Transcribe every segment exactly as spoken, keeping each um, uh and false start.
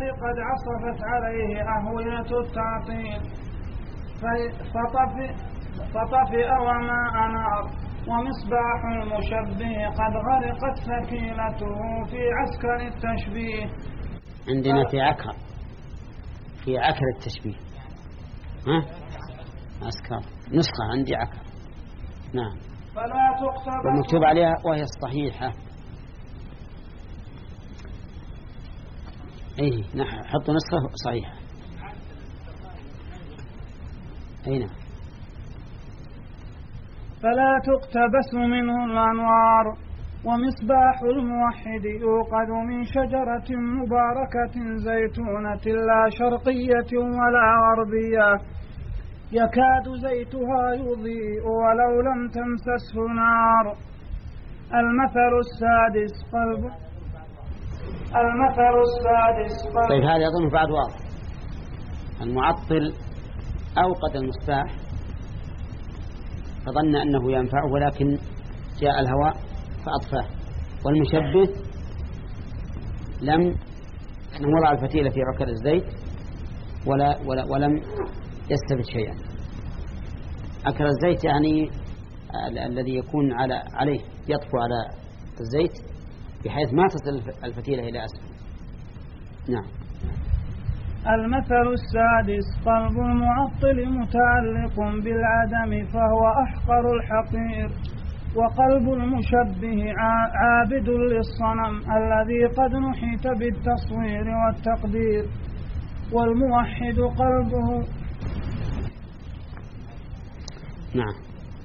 قد عصفت عليه أهوية التعطيل فطفئ, فطفئ وما أنار، ومصباح المشبه قد غرقت ثكيلته في عسكر التشبيه. عندنا في عكر في عكر التشبيه ها عسكر نسخة عندي عكر نعم فلا تقتبس ومكتوب عليها وهي الصحيحة. ايه نحن حط نسخة صحيحة. اي نعم. فلا تقتبس منه الأنوار، ومصباح الموحد يوقد من شجرة مباركة زيتونة لا شرقية ولا غربية، يكاد زيتها يضيء ولو لم تمسسه نار. المثل السادس قلب المثل السادس قلب طيب هذا يظن بعد واضح. المعطل أوقد المصباح فظن أنه ينفعه ولكن جاء الهواء فأطفاه، والمشبه لم وضع الفتيلة في عكر الزيت ولا, ولا ولم يستفد شيئا. عكر الزيت يعني الذي يكون على عليه يطفو على الزيت بحيث ما تصل الفتيلة إلى أسفل. نعم. المثل السادس قلب المعطل متعلق بالعدم فهو أحقر الحقير، وقلب المشبه عابد للصنم الذي قد نحت بالتصوير والتقدير، والموحد قلبه. نعم.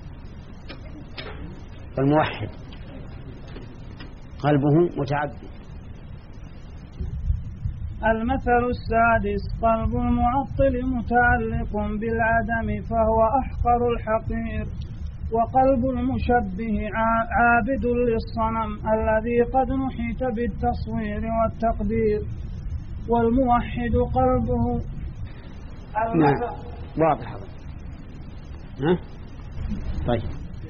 والموحد قلبه متعبد. المثل السادس قلب المعطل متعلق بالعدم فهو أحقر الحقير، وقلب المشبه عابد للصنم الذي قد نحت بالتصوير والتقدير، والموحد قلبه. نعم واضح هذا. ها طيب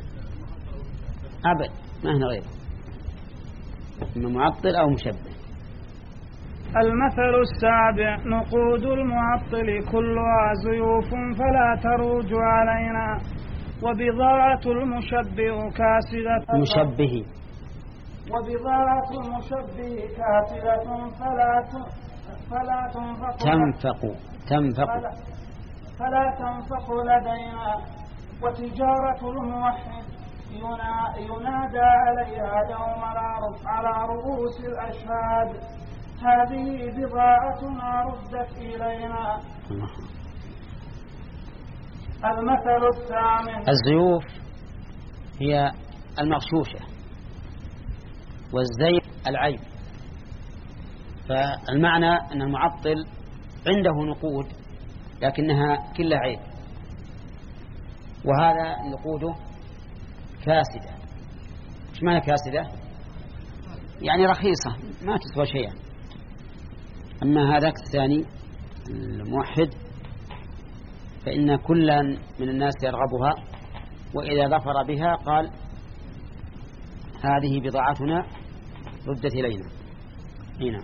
أبد ما هنا غيره، إما معطل أو مشبه. المثل السابع نقود المعطل كلها زيوف فلا تروج علينا، وبضاعة المشبه كاسدة مشبه وبضاعة المشبه كاسدة فلا فلا تنفق تنفق تنفق فلا, فلا تنفق لدينا، وتجارة الموحد ينادى عليها يوم العرض على رؤوس الأشهاد، هذه بضاعتنا ردت إلينا. المثل الثامن الزيوف هي المغشوشة والزيف العيب، فالمعنى أن المعطل عنده نقود لكنها كلها عيب، وهذا نقوده كاسدة. ايش معنى كاسدة؟ يعني رخيصة ما تسوى شيئا. أما هذاك الثاني الموحد فإن كلا من الناس يرغبها، وإذا ظفر بها قال هذه بضاعتنا ردت إلينا. هنا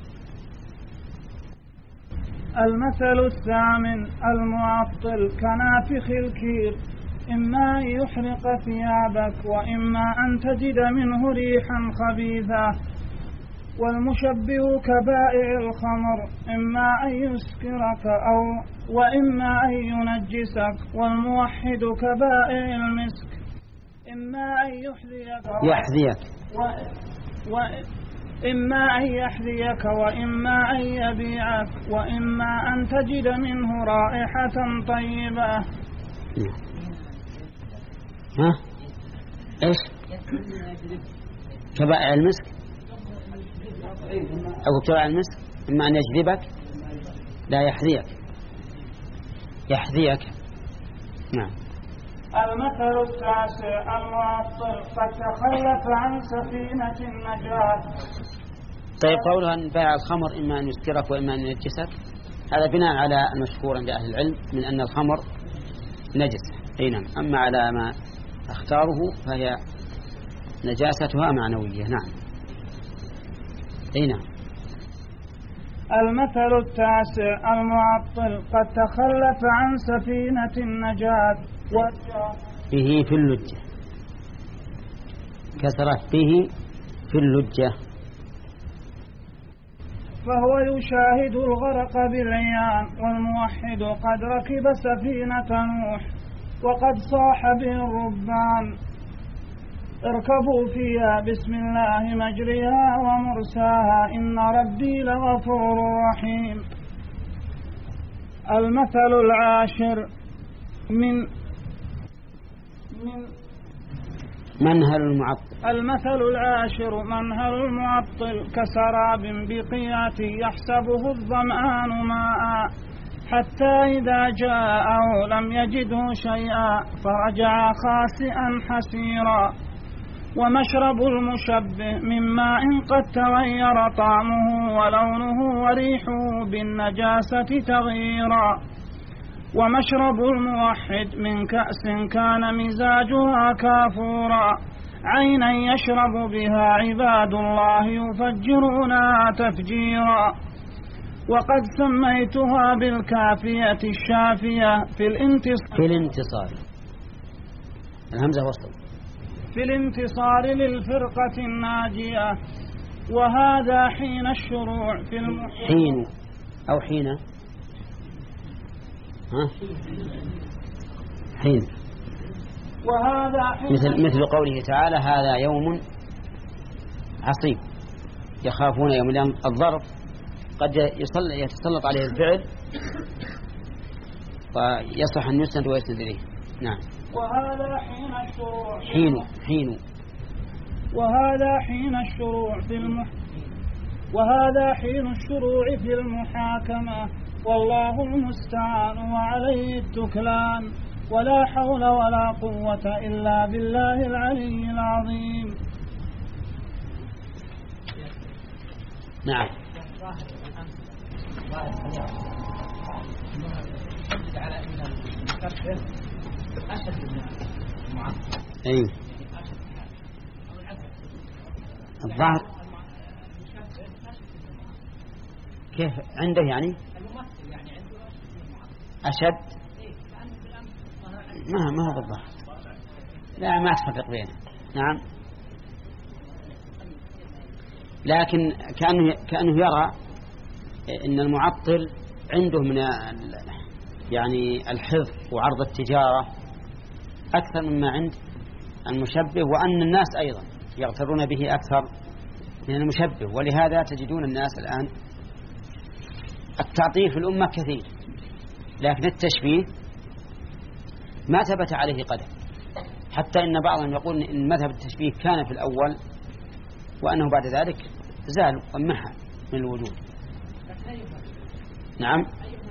المثل الثامن المعطل كنافخ الكير، إما أن يحرق ثيابك وإما أن تجد منه ريحا خبيثة، والمشبه كبائع الخمر إما أن يسكرك أو وإما أن ينجسك، والموحد كبائع المسك إما أن يحذيك يحذيك و... و... إما أن يحذيك وإما أن يبيعك، وإما أن تجد منه رائحة طيبة. ها إيش كبائع المسك أو كبائع المسك؟ إما أن يجذبك لا يحذيك يحذيك. نعم. المثل التاسع المعطل قد تخلف عن سفينة النجاة. طيب قولها أن بائع الخمر إما أن يسكرك وإما أن ينجسك، هذا بناء على المشهور عند أهل العلم من أن الخمر نجس. أي نعم. أما على ما اختاره فهي نجاستها معنوية. نعم. أي نعم. المثل التاسع المعطل قد تخلف عن سفينة النجاة به في اللجة، كسرت به في اللجة، فهو يشاهد الغرق بالعيان. والموحد قد ركب سفينة نوح وقد صاح به الربان اركبوا فيها بسم الله مجريها ومرساها إن ربي لغفور رحيم. المثل العاشر من من منهل المعطل. المثل العاشر منهل المعطل كسراب بقيعة يحسبه الظمآن ماء حتى إذا جاءه لم يجده شيئا فرجع خاسئا حسيرا. ومشرب المشبه من ماء قد تغير طعمه ولونه وريحه بالنجاسة تغييرا. ومشرب الموحد من كأس كان مزاجها كافورا عينا يشرب بها عباد الله يفجرونها تفجيرا. وقد سميتها بالكافية الشافية في الانتصار في الانتصار الهمزة وسط في الانتصار للفرقة الناجية. وهذا حين الشروع في المحيط حين أو حين ها حين وهذا حين مثل مثل قوله تعالى هذا يوم عصيب يخافون يوم الظرف قد يتسلط عليه الفعل ويصح أن يسند ويسند إليه. نعم. وهذا حين الشروع حين حين وهذا حين الشروع في المح وهذا حين الشروع في المحاكمة والله المستعان وعليه التكلان ولا حول ولا قوة إلا بالله العلي العظيم. نعم. أي الظاهر كيف عنده يعني أشد ما ما هو بالظاهر لا ما تفرق بينه. نعم. لكن كأنه كأنه يرى إن المعطل عنده من يعني الحفظ وعرض التجارة أكثر مما عند المشبه وأن الناس أيضا يغترون به أكثر من المشبه. ولهذا تجدون الناس الآن التعطيل في الأمة كثير لكن التشبيه ما ثبت عليه قدم حتى إن بعضهم يقول إن مذهب التشبيه كان في الأول وأنه بعد ذلك زال ومحى من الوجود. نعم.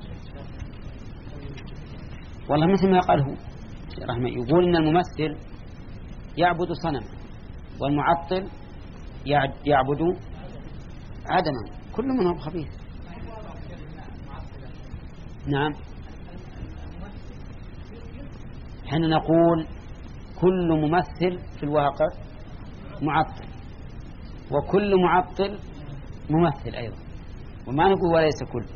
والله مثل ما قاله رحمه يقول إن الممثل يعبد صنما والمعطل يعبد عدما كل منهم خبيث. نعم. حين نقول كل ممثل في الواقع معطل وكل معطل ممثل أيضا وما نقول وليس كل.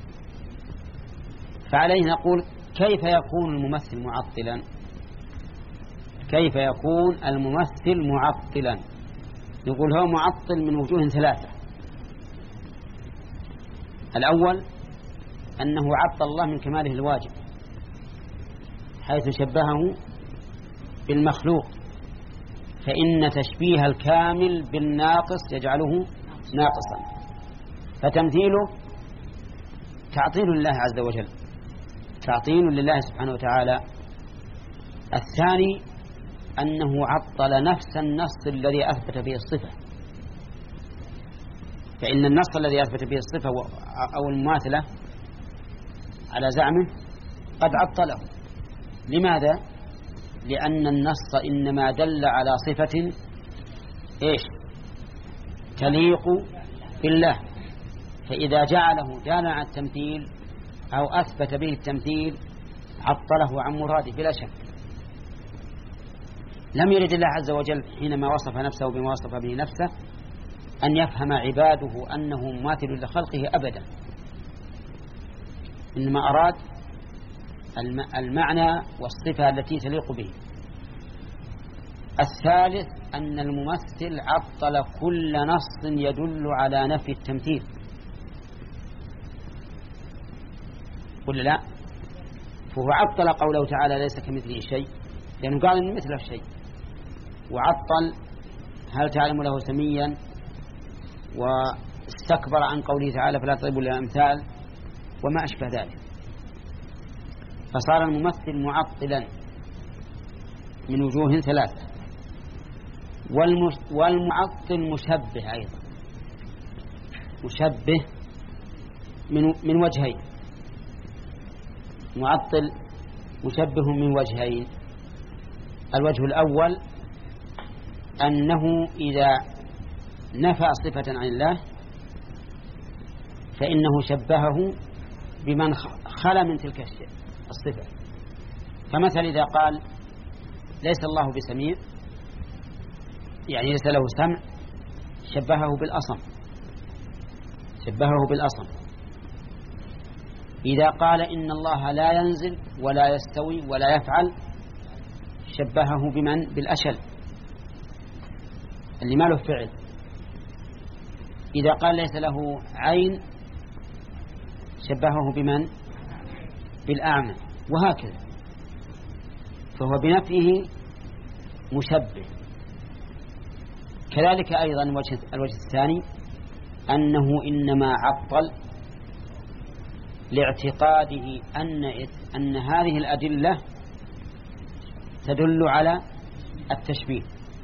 فعليه نقول كيف يكون الممثل معطلا كيف يكون الممثل معطلا. نقول هو معطل من وجوه ثلاثة. الأول أنه عطل الله من كماله الواجب حيث شبهه بالمخلوق فإن تشبيه الكامل بالناقص يجعله ناقصا فتمثيله تعطيل لله عز وجل تعطيل لله سبحانه وتعالى. الثاني أنه عطل نفس النص الذي أثبت به الصفة فإن النص الذي أثبت به الصفة أو المماثلة على زعمه قد عطله. لماذا؟ لأن النص إنما دل على صفة إيش تليق بالله فإذا جعله دال على التمثيل أو أثبت به التمثيل عطله عن مراده بلا شك. لم يرد الله عز وجل حينما وصف نفسه بما وصف به نفسه أن يفهم عباده أنه مماثل لخلقه أبدا إنما أراد المعنى والصفة التي تليق به. الثالث أن الممثل عطل كل نص يدل على نفي التمثيل. قل لا، فهو عطل قوله تعالى ليس كمثله شيء، لأنه قال إن مثله شيء، وعطل هل تعلم له سميا، واستكبر عن قوله تعالى فلا تضربوا للأمثال وما أشبه ذلك. فصار الممثل معطلا من وجوه ثلاثة. والمعطل مشبه أيضا، مشبه من من وجهين. معطل مشبه من وجهين. الوجه الأول أنه إذا نفى صفة عن الله فإنه شبهه بمن خلا من تلك الصفة. فمثل إذا قال ليس الله بسميع، يعني ليس له سمع، شبهه بالأصم، شبهه بالأصم. إذا قال إن الله لا ينزل ولا يستوي ولا يفعل، شبهه بمن؟ بالأشل اللي ما له فعل. إذا قال ليس له عين، شبهه بمن؟ بالأعمى، وهكذا. فهو بنفيه مشبه. كذلك أيضا الوجه الثاني أنه إنما عطل لاعتقاده أن أن هذه الأدلة تدل على التشبيه.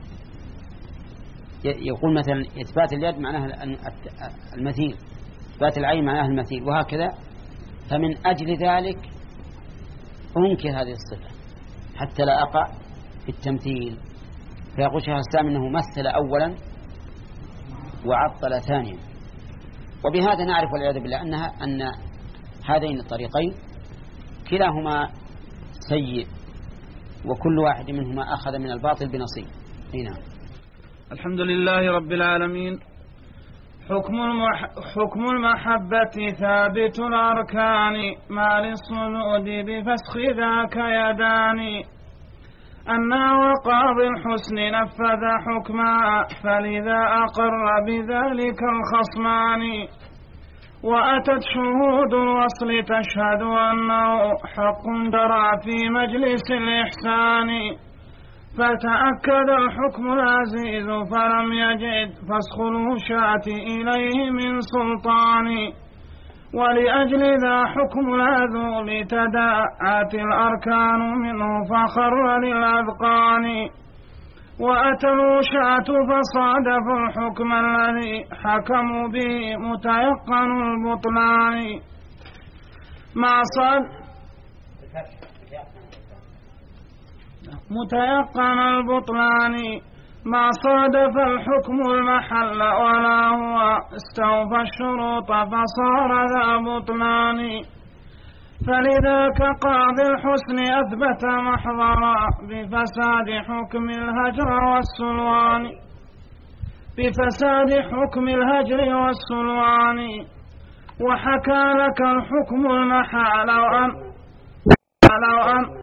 يقول مثلا إثبات اليد معناها المثيل، إثبات العين معناها المثيل، وهكذا. فمن أجل ذلك أنكر هذه الصفة حتى لا أقع في التمثيل. فيقول شيخ الإسلام أنه مثل أولا وعطل ثانيا. وبهذا نعرف والعياذ بالله أنها أن هذين الطريقين كلاهما سيء، وكل واحد منهما أخذ من الباطل بنصيب. هنا الحمد لله رب العالمين. حكم, المح... حكم المحبة ثابت الأركان، ما للصنود بفسخ ذاك يدان. أنا وقاضي الحسن نفذ حكما، فلذا أقر بذلك الخصمان. وأتت شهود الوصل تشهد أنه حق درى في مجلس الإحسان. فتأكد الحكم العزيز فلم يجد فسخ الوشاة إليه من سلطان. ولأجل ذا حكم العذول تداعت الأركان منه فخر للأذقان. وأتى الوشاة فصادف الحكم الذي حكموا به متيقن البطلان. ما صاد متيقن البطلان ما صادف الحكم المحل ولا هو استوفى الشروط فصار ذا بطلان. فلذاك قاضي الحسن أثبت محضرا بفساد حكم الهجر والسلوان بفساد حكم الهجر والسلوان. وحكى لك الحكم المحل لو أن